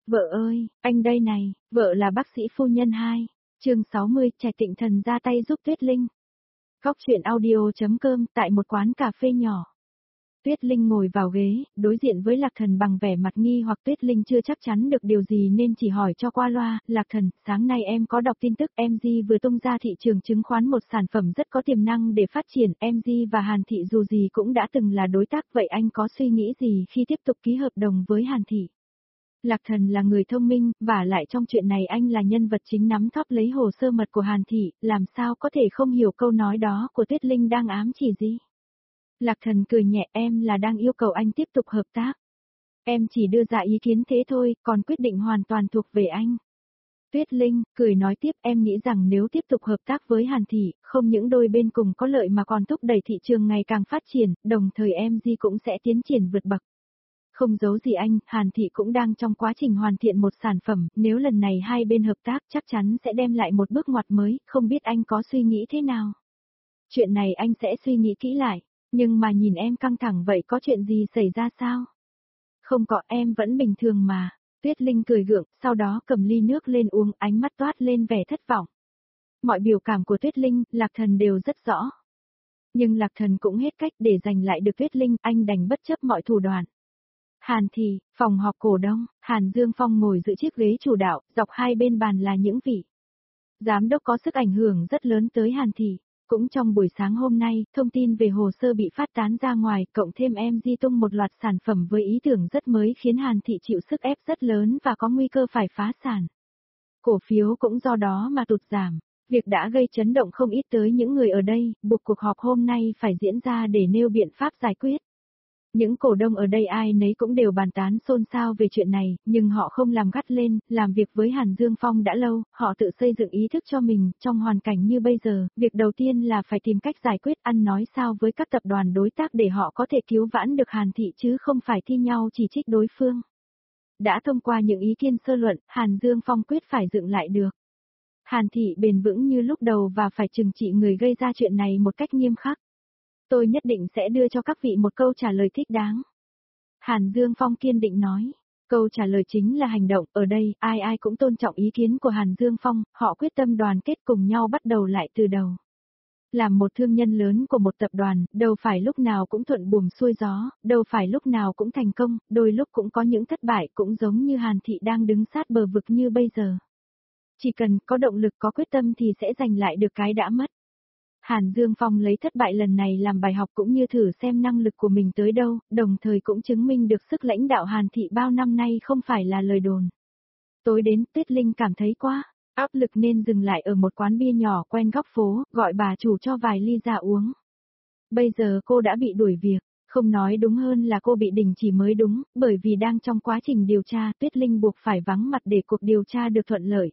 Vợ ơi, anh đây này, vợ là bác sĩ phu nhân 2. Chương 60, Trạch Tịnh Thần ra tay giúp Tuyết Linh. Góc truyện audio.com tại một quán cà phê nhỏ. Tuyết Linh ngồi vào ghế, đối diện với Lạc Thần bằng vẻ mặt nghi hoặc Tuyết Linh chưa chắc chắn được điều gì nên chỉ hỏi cho qua loa. Lạc Thần, sáng nay em có đọc tin tức MG vừa tung ra thị trường chứng khoán một sản phẩm rất có tiềm năng để phát triển. MG và Hàn Thị dù gì cũng đã từng là đối tác, vậy anh có suy nghĩ gì khi tiếp tục ký hợp đồng với Hàn Thị? Lạc Thần là người thông minh, và lại trong chuyện này anh là nhân vật chính nắm thóp lấy hồ sơ mật của Hàn Thị, làm sao có thể không hiểu câu nói đó của Tuyết Linh đang ám chỉ gì. Lạc Thần cười nhẹ, em là đang yêu cầu anh tiếp tục hợp tác. Em chỉ đưa ra ý kiến thế thôi, còn quyết định hoàn toàn thuộc về anh. Tuyết Linh, cười nói tiếp, em nghĩ rằng nếu tiếp tục hợp tác với Hàn Thị, không những đôi bên cùng có lợi mà còn thúc đẩy thị trường ngày càng phát triển, đồng thời MG cũng sẽ tiến triển vượt bậc. Không giấu gì anh, Hàn Thị cũng đang trong quá trình hoàn thiện một sản phẩm, nếu lần này hai bên hợp tác chắc chắn sẽ đem lại một bước ngoặt mới, không biết anh có suy nghĩ thế nào? Chuyện này anh sẽ suy nghĩ kỹ lại, nhưng mà nhìn em căng thẳng vậy có chuyện gì xảy ra sao? Không có, em vẫn bình thường mà. Tuyết Linh cười gượng, sau đó cầm ly nước lên uống, ánh mắt toát lên vẻ thất vọng. Mọi biểu cảm của Tuyết Linh, Lạc Thần đều rất rõ. Nhưng Lạc Thần cũng hết cách để giành lại được Tuyết Linh, anh đành bất chấp mọi thủ đoạn. Hàn Thị, phòng họp cổ đông, Hàn Dương Phong ngồi giữ chiếc ghế chủ đạo, dọc hai bên bàn là những vị giám đốc có sức ảnh hưởng rất lớn tới Hàn Thị. Cũng trong buổi sáng hôm nay, thông tin về hồ sơ bị phát tán ra ngoài, cộng thêm MG tung một loạt sản phẩm với ý tưởng rất mới khiến Hàn Thị chịu sức ép rất lớn và có nguy cơ phải phá sản. Cổ phiếu cũng do đó mà tụt giảm. Việc đã gây chấn động không ít tới những người ở đây, buộc cuộc họp hôm nay phải diễn ra để nêu biện pháp giải quyết. Những cổ đông ở đây ai nấy cũng đều bàn tán xôn xao về chuyện này, nhưng họ không làm gắt lên, làm việc với Hàn Dương Phong đã lâu, họ tự xây dựng ý thức cho mình, trong hoàn cảnh như bây giờ, việc đầu tiên là phải tìm cách giải quyết ăn nói sao với các tập đoàn đối tác để họ có thể cứu vãn được Hàn Thị chứ không phải thi nhau chỉ trích đối phương. Đã thông qua những ý kiến sơ luận, Hàn Dương Phong quyết phải dựng lại được Hàn Thị bền vững như lúc đầu và phải trừng trị người gây ra chuyện này một cách nghiêm khắc. Tôi nhất định sẽ đưa cho các vị một câu trả lời thích đáng. Hàn Dương Phong kiên định nói. Câu trả lời chính là hành động, ở đây, ai ai cũng tôn trọng ý kiến của Hàn Dương Phong, họ quyết tâm đoàn kết cùng nhau bắt đầu lại từ đầu. Làm một thương nhân lớn của một tập đoàn, đâu phải lúc nào cũng thuận buồm xuôi gió, đâu phải lúc nào cũng thành công, đôi lúc cũng có những thất bại cũng giống như Hàn Thị đang đứng sát bờ vực như bây giờ. Chỉ cần có động lực có quyết tâm thì sẽ giành lại được cái đã mất. Hàn Dương Phong lấy thất bại lần này làm bài học cũng như thử xem năng lực của mình tới đâu, đồng thời cũng chứng minh được sức lãnh đạo Hàn Thị bao năm nay không phải là lời đồn. Tối đến, Tuyết Linh cảm thấy quá áp lực nên dừng lại ở một quán bia nhỏ quen góc phố, gọi bà chủ cho vài ly ra uống. Bây giờ cô đã bị đuổi việc, không nói đúng hơn là cô bị đình chỉ mới đúng, bởi vì đang trong quá trình điều tra, Tuyết Linh buộc phải vắng mặt để cuộc điều tra được thuận lợi.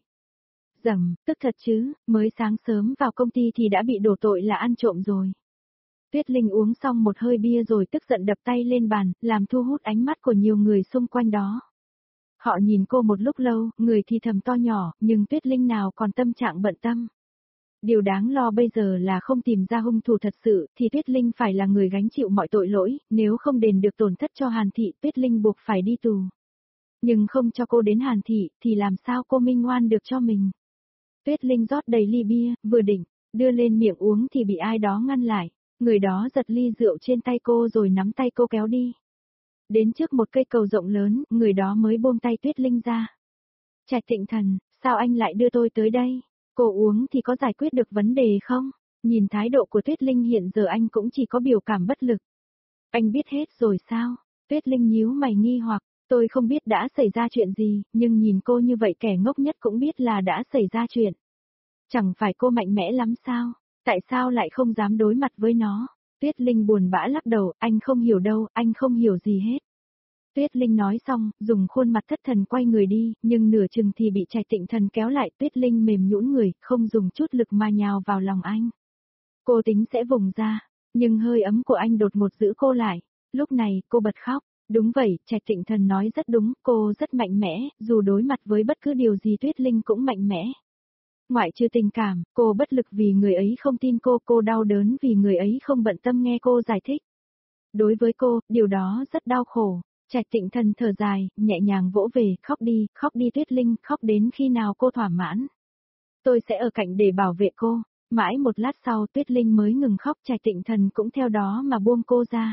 Tức thật chứ, mới sáng sớm vào công ty thì đã bị đổ tội là ăn trộm rồi. Tuyết Linh uống xong một hơi bia rồi tức giận đập tay lên bàn, làm thu hút ánh mắt của nhiều người xung quanh đó. Họ nhìn cô một lúc lâu, người thì thầm to nhỏ, nhưng Tuyết Linh nào còn tâm trạng bận tâm. Điều đáng lo bây giờ là không tìm ra hung thủ thật sự, thì Tuyết Linh phải là người gánh chịu mọi tội lỗi, nếu không đền được tổn thất cho Hàn Thị, Tuyết Linh buộc phải đi tù. Nhưng không cho cô đến Hàn Thị, thì làm sao cô minh oan được cho mình. Tuyết Linh rót đầy ly bia, vừa định đưa lên miệng uống thì bị ai đó ngăn lại. Người đó giật ly rượu trên tay cô rồi nắm tay cô kéo đi. Đến trước một cây cầu rộng lớn, người đó mới buông tay Tuyết Linh ra. Trạch Tịnh Thần, sao anh lại đưa tôi tới đây? Cô uống thì có giải quyết được vấn đề không? Nhìn thái độ của Tuyết Linh hiện giờ anh cũng chỉ có biểu cảm bất lực. Anh biết hết rồi sao? Tuyết Linh nhíu mày nghi hoặc. Tôi không biết đã xảy ra chuyện gì, nhưng nhìn cô như vậy kẻ ngốc nhất cũng biết là đã xảy ra chuyện. Chẳng phải cô mạnh mẽ lắm sao? Tại sao lại không dám đối mặt với nó? Tuyết Linh buồn bã lắc đầu, anh không hiểu đâu, anh không hiểu gì hết. Tuyết Linh nói xong, dùng khuôn mặt thất thần quay người đi, nhưng nửa chừng thì bị Trạch Tịnh Thần kéo lại. Tuyết Linh mềm nhũn người, không dùng chút lực mà nhào vào lòng anh. Cô tính sẽ vùng ra, nhưng hơi ấm của anh đột ngột giữ cô lại. Lúc này, cô bật khóc. Đúng vậy, Trạch Tịnh Thần nói rất đúng, cô rất mạnh mẽ, dù đối mặt với bất cứ điều gì Tuyết Linh cũng mạnh mẽ. Ngoại trừ tình cảm, cô bất lực vì người ấy không tin cô đau đớn vì người ấy không bận tâm nghe cô giải thích. Đối với cô, điều đó rất đau khổ. Trạch Tịnh Thần thở dài, nhẹ nhàng vỗ về, khóc đi Tuyết Linh, khóc đến khi nào cô thỏa mãn. Tôi sẽ ở cạnh để bảo vệ cô. Mãi một lát sau Tuyết Linh mới ngừng khóc, Trạch Tịnh Thần cũng theo đó mà buông cô ra.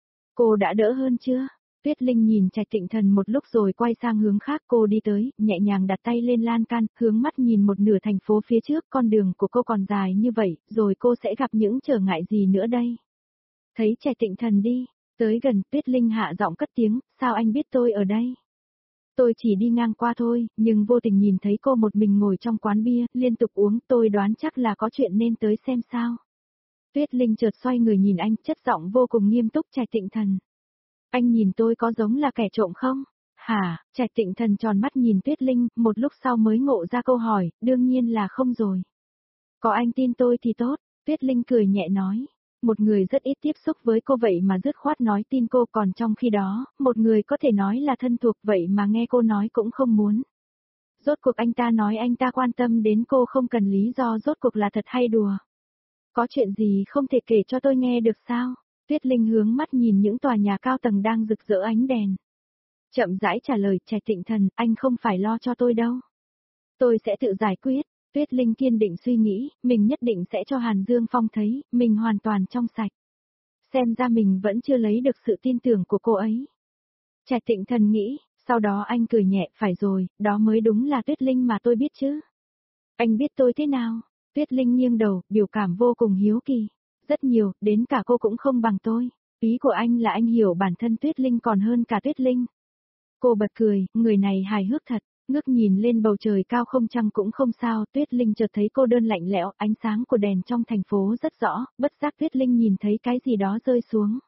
Cô đã đỡ hơn chưa? Tuyết Linh nhìn Trạch Tịnh Thần một lúc rồi quay sang hướng khác, cô đi tới, nhẹ nhàng đặt tay lên lan can, hướng mắt nhìn một nửa thành phố phía trước, con đường của cô còn dài như vậy, rồi cô sẽ gặp những trở ngại gì nữa đây? Thấy Trạch Tịnh Thần đi, tới gần, Tuyết Linh hạ giọng cất tiếng, sao anh biết tôi ở đây? Tôi chỉ đi ngang qua thôi, nhưng vô tình nhìn thấy cô một mình ngồi trong quán bia, liên tục uống, tôi đoán chắc là có chuyện nên tới xem sao. Tuyết Linh chợt xoay người nhìn anh, chất giọng vô cùng nghiêm túc. Trạch Tịnh Thần. Anh nhìn tôi có giống là kẻ trộm không? Hả? Trạch Tịnh Thần tròn mắt nhìn Tuyết Linh, một lúc sau mới ngộ ra câu hỏi, đương nhiên là không rồi. Có anh tin tôi thì tốt, Tuyết Linh cười nhẹ nói. Một người rất ít tiếp xúc với cô vậy mà dứt khoát nói tin cô, còn trong khi đó, một người có thể nói là thân thuộc vậy mà nghe cô nói cũng không muốn. Rốt cuộc anh ta nói anh ta quan tâm đến cô không cần lý do, rốt cuộc là thật hay đùa? Có chuyện gì không thể kể cho tôi nghe được sao? Tuyết Linh hướng mắt nhìn những tòa nhà cao tầng đang rực rỡ ánh đèn. Chậm rãi trả lời. Trạch Tịnh Thần, anh không phải lo cho tôi đâu. Tôi sẽ tự giải quyết. Tuyết Linh kiên định suy nghĩ, mình nhất định sẽ cho Hàn Dương Phong thấy, mình hoàn toàn trong sạch. Xem ra mình vẫn chưa lấy được sự tin tưởng của cô ấy. Trạch Tịnh Thần nghĩ, sau đó anh cười nhẹ, phải rồi, đó mới đúng là Tuyết Linh mà tôi biết chứ. Anh biết tôi thế nào? Tuyết Linh nghiêng đầu, biểu cảm vô cùng hiếu kỳ. Rất nhiều, đến cả cô cũng không bằng tôi. Ý của anh là anh hiểu bản thân Tuyết Linh còn hơn cả Tuyết Linh. Cô bật cười, người này hài hước thật. Ngước nhìn lên bầu trời cao không trăng cũng không sao, Tuyết Linh chợt thấy cô đơn lạnh lẽo, ánh sáng của đèn trong thành phố rất rõ, bất giác Tuyết Linh nhìn thấy cái gì đó rơi xuống.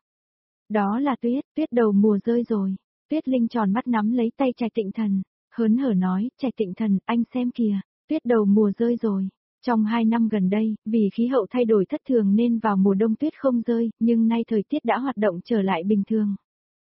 Đó là tuyết, tuyết đầu mùa rơi rồi. Tuyết Linh tròn mắt nắm lấy tay Trạch Tịnh Thần, hớn hở nói, Trạch Tịnh Thần, anh xem kìa, tuyết đầu mùa rơi rồi. Trong 2 năm gần đây, vì khí hậu thay đổi thất thường nên vào mùa đông tuyết không rơi, nhưng nay thời tiết đã hoạt động trở lại bình thường.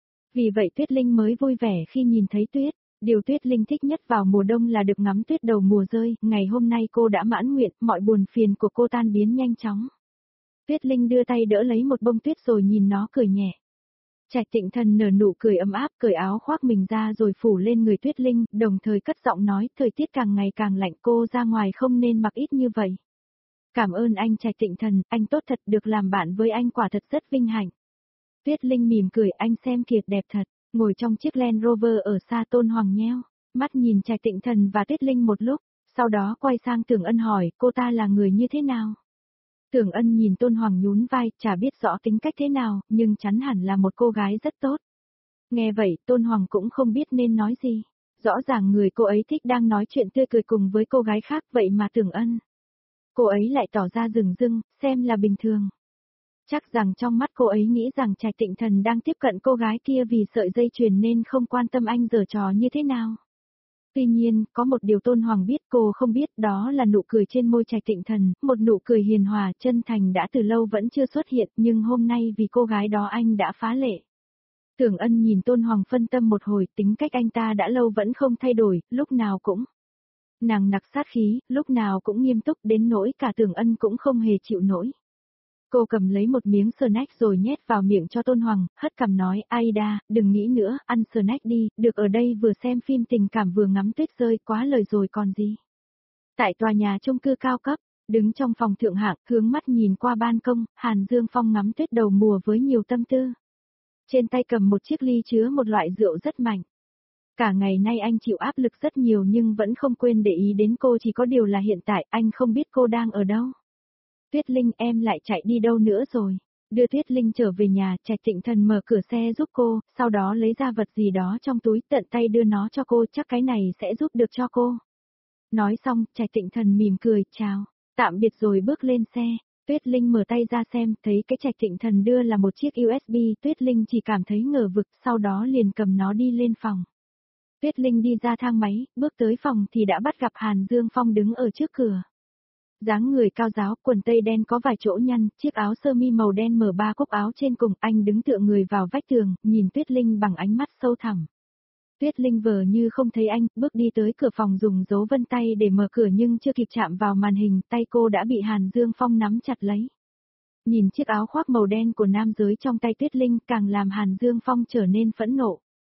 Vì vậy Tuyết Linh mới vui vẻ khi nhìn thấy tuyết. Điều Tuyết Linh thích nhất vào mùa đông là được ngắm tuyết đầu mùa rơi, ngày hôm nay cô đã mãn nguyện, mọi buồn phiền của cô tan biến nhanh chóng. Tuyết Linh đưa tay đỡ lấy một bông tuyết rồi nhìn nó cười nhẹ. Trạch Tịnh Thần nở nụ cười ấm áp, cởi áo khoác mình ra rồi phủ lên người Tuyết Linh, đồng thời cất giọng nói, thời tiết càng ngày càng lạnh, cô ra ngoài không nên mặc ít như vậy. Cảm ơn anh Trạch Tịnh Thần, anh tốt thật, được làm bạn với anh quả thật rất vinh hạnh. Tuyết Linh mỉm cười, anh xem kìa, đẹp thật. Ngồi trong chiếc Land Rover ở xa, Tôn Hoàng nheo mắt nhìn Trạch Tịnh Thần và Tuyết Linh một lúc, sau đó quay sang Tưởng Ân hỏi, cô ta là người như thế nào? Tưởng Ân nhìn Tôn Hoàng nhún vai, chả biết rõ tính cách thế nào, nhưng chắn hẳn là một cô gái rất tốt. Nghe vậy, Tôn Hoàng cũng không biết nên nói gì. Rõ ràng người cô ấy thích đang nói chuyện tươi cười cùng với cô gái khác, vậy mà Tưởng Ân. Cô ấy lại tỏ ra rừng rưng, xem là bình thường. Chắc rằng trong mắt cô ấy nghĩ rằng Trạch Tịnh Thần đang tiếp cận cô gái kia vì sợi dây chuyền nên không quan tâm anh giở trò như thế nào. Tuy nhiên, có một điều Tôn Hoàng biết cô không biết, đó là nụ cười trên môi Trạch Tịnh Thần, một nụ cười hiền hòa, chân thành đã từ lâu vẫn chưa xuất hiện, nhưng hôm nay vì cô gái đó anh đã phá lệ. Tưởng Ân nhìn Tôn Hoàng phân tâm một hồi, tính cách anh ta đã lâu vẫn không thay đổi, lúc nào cũng nằng nặc sát khí, lúc nào cũng nghiêm túc đến nỗi cả Tưởng Ân cũng không hề chịu nổi. Cô cầm lấy một miếng snack rồi nhét vào miệng cho Tôn Hoàng, hất cằm nói, Aida, đừng nghĩ nữa, ăn snack đi, được ở đây vừa xem phim tình cảm vừa ngắm tuyết rơi, quá lời rồi còn gì. Tại tòa nhà chung cư cao cấp, đứng trong phòng thượng hạng, hướng mắt nhìn qua ban công, Hàn Dương Phong ngắm tuyết đầu mùa với nhiều tâm tư. Trên tay cầm một chiếc ly chứa một loại rượu rất mạnh. Cả ngày nay anh chịu áp lực rất nhiều nhưng vẫn không quên để ý đến cô, chỉ có điều là hiện tại anh không biết cô đang ở đâu. Tuyết Linh, em lại chạy đi đâu nữa rồi? Đưa Tuyết Linh trở về nhà, Trạch Tịnh Thần mở cửa xe giúp cô, sau đó lấy ra vật gì đó trong túi, tận tay đưa nó cho cô, chắc cái này sẽ giúp được cho cô. Nói xong, Trạch Tịnh Thần mỉm cười, chào, tạm biệt rồi bước lên xe. Tuyết Linh mở tay ra xem, thấy cái Trạch Tịnh Thần đưa là một chiếc USB, Tuyết Linh chỉ cảm thấy ngờ vực, sau đó liền cầm nó đi lên phòng. Tuyết Linh đi ra thang máy, bước tới phòng thì đã bắt gặp Hàn Dương Phong đứng ở trước cửa. Dáng người cao ráo, quần tây đen có vài chỗ nhăn, chiếc áo sơ mi màu đen mở 3 cúc áo trên cùng, anh đứng tựa người vào vách tường, nhìn Tuyết Linh bằng ánh mắt sâu thẳm. Tuyết Linh vờ như không thấy anh, bước đi tới cửa phòng dùng dấu vân tay để mở cửa nhưng chưa kịp chạm vào màn hình, tay cô đã bị Hàn Dương Phong nắm chặt lấy. Nhìn chiếc áo khoác màu đen của nam giới trong tay Tuyết Linh càng làm Hàn Dương Phong trở nên phẫn nộ.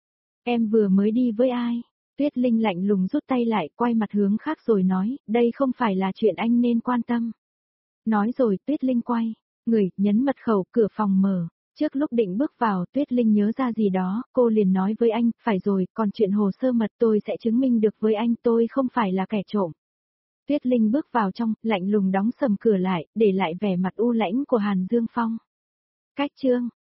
Em vừa mới đi với ai? Tuyết Linh lạnh lùng rút tay lại, quay mặt hướng khác rồi nói, đây không phải là chuyện anh nên quan tâm. Nói rồi Tuyết Linh quay người, nhấn mật khẩu, cửa phòng mở. Trước lúc định bước vào, Tuyết Linh nhớ ra gì đó, cô liền nói với anh, phải rồi, còn chuyện hồ sơ mật tôi sẽ chứng minh được với anh, tôi không phải là kẻ trộm. Tuyết Linh bước vào trong, lạnh lùng đóng sầm cửa lại, để lại vẻ mặt u lãnh của Hàn Dương Phong. Cách chương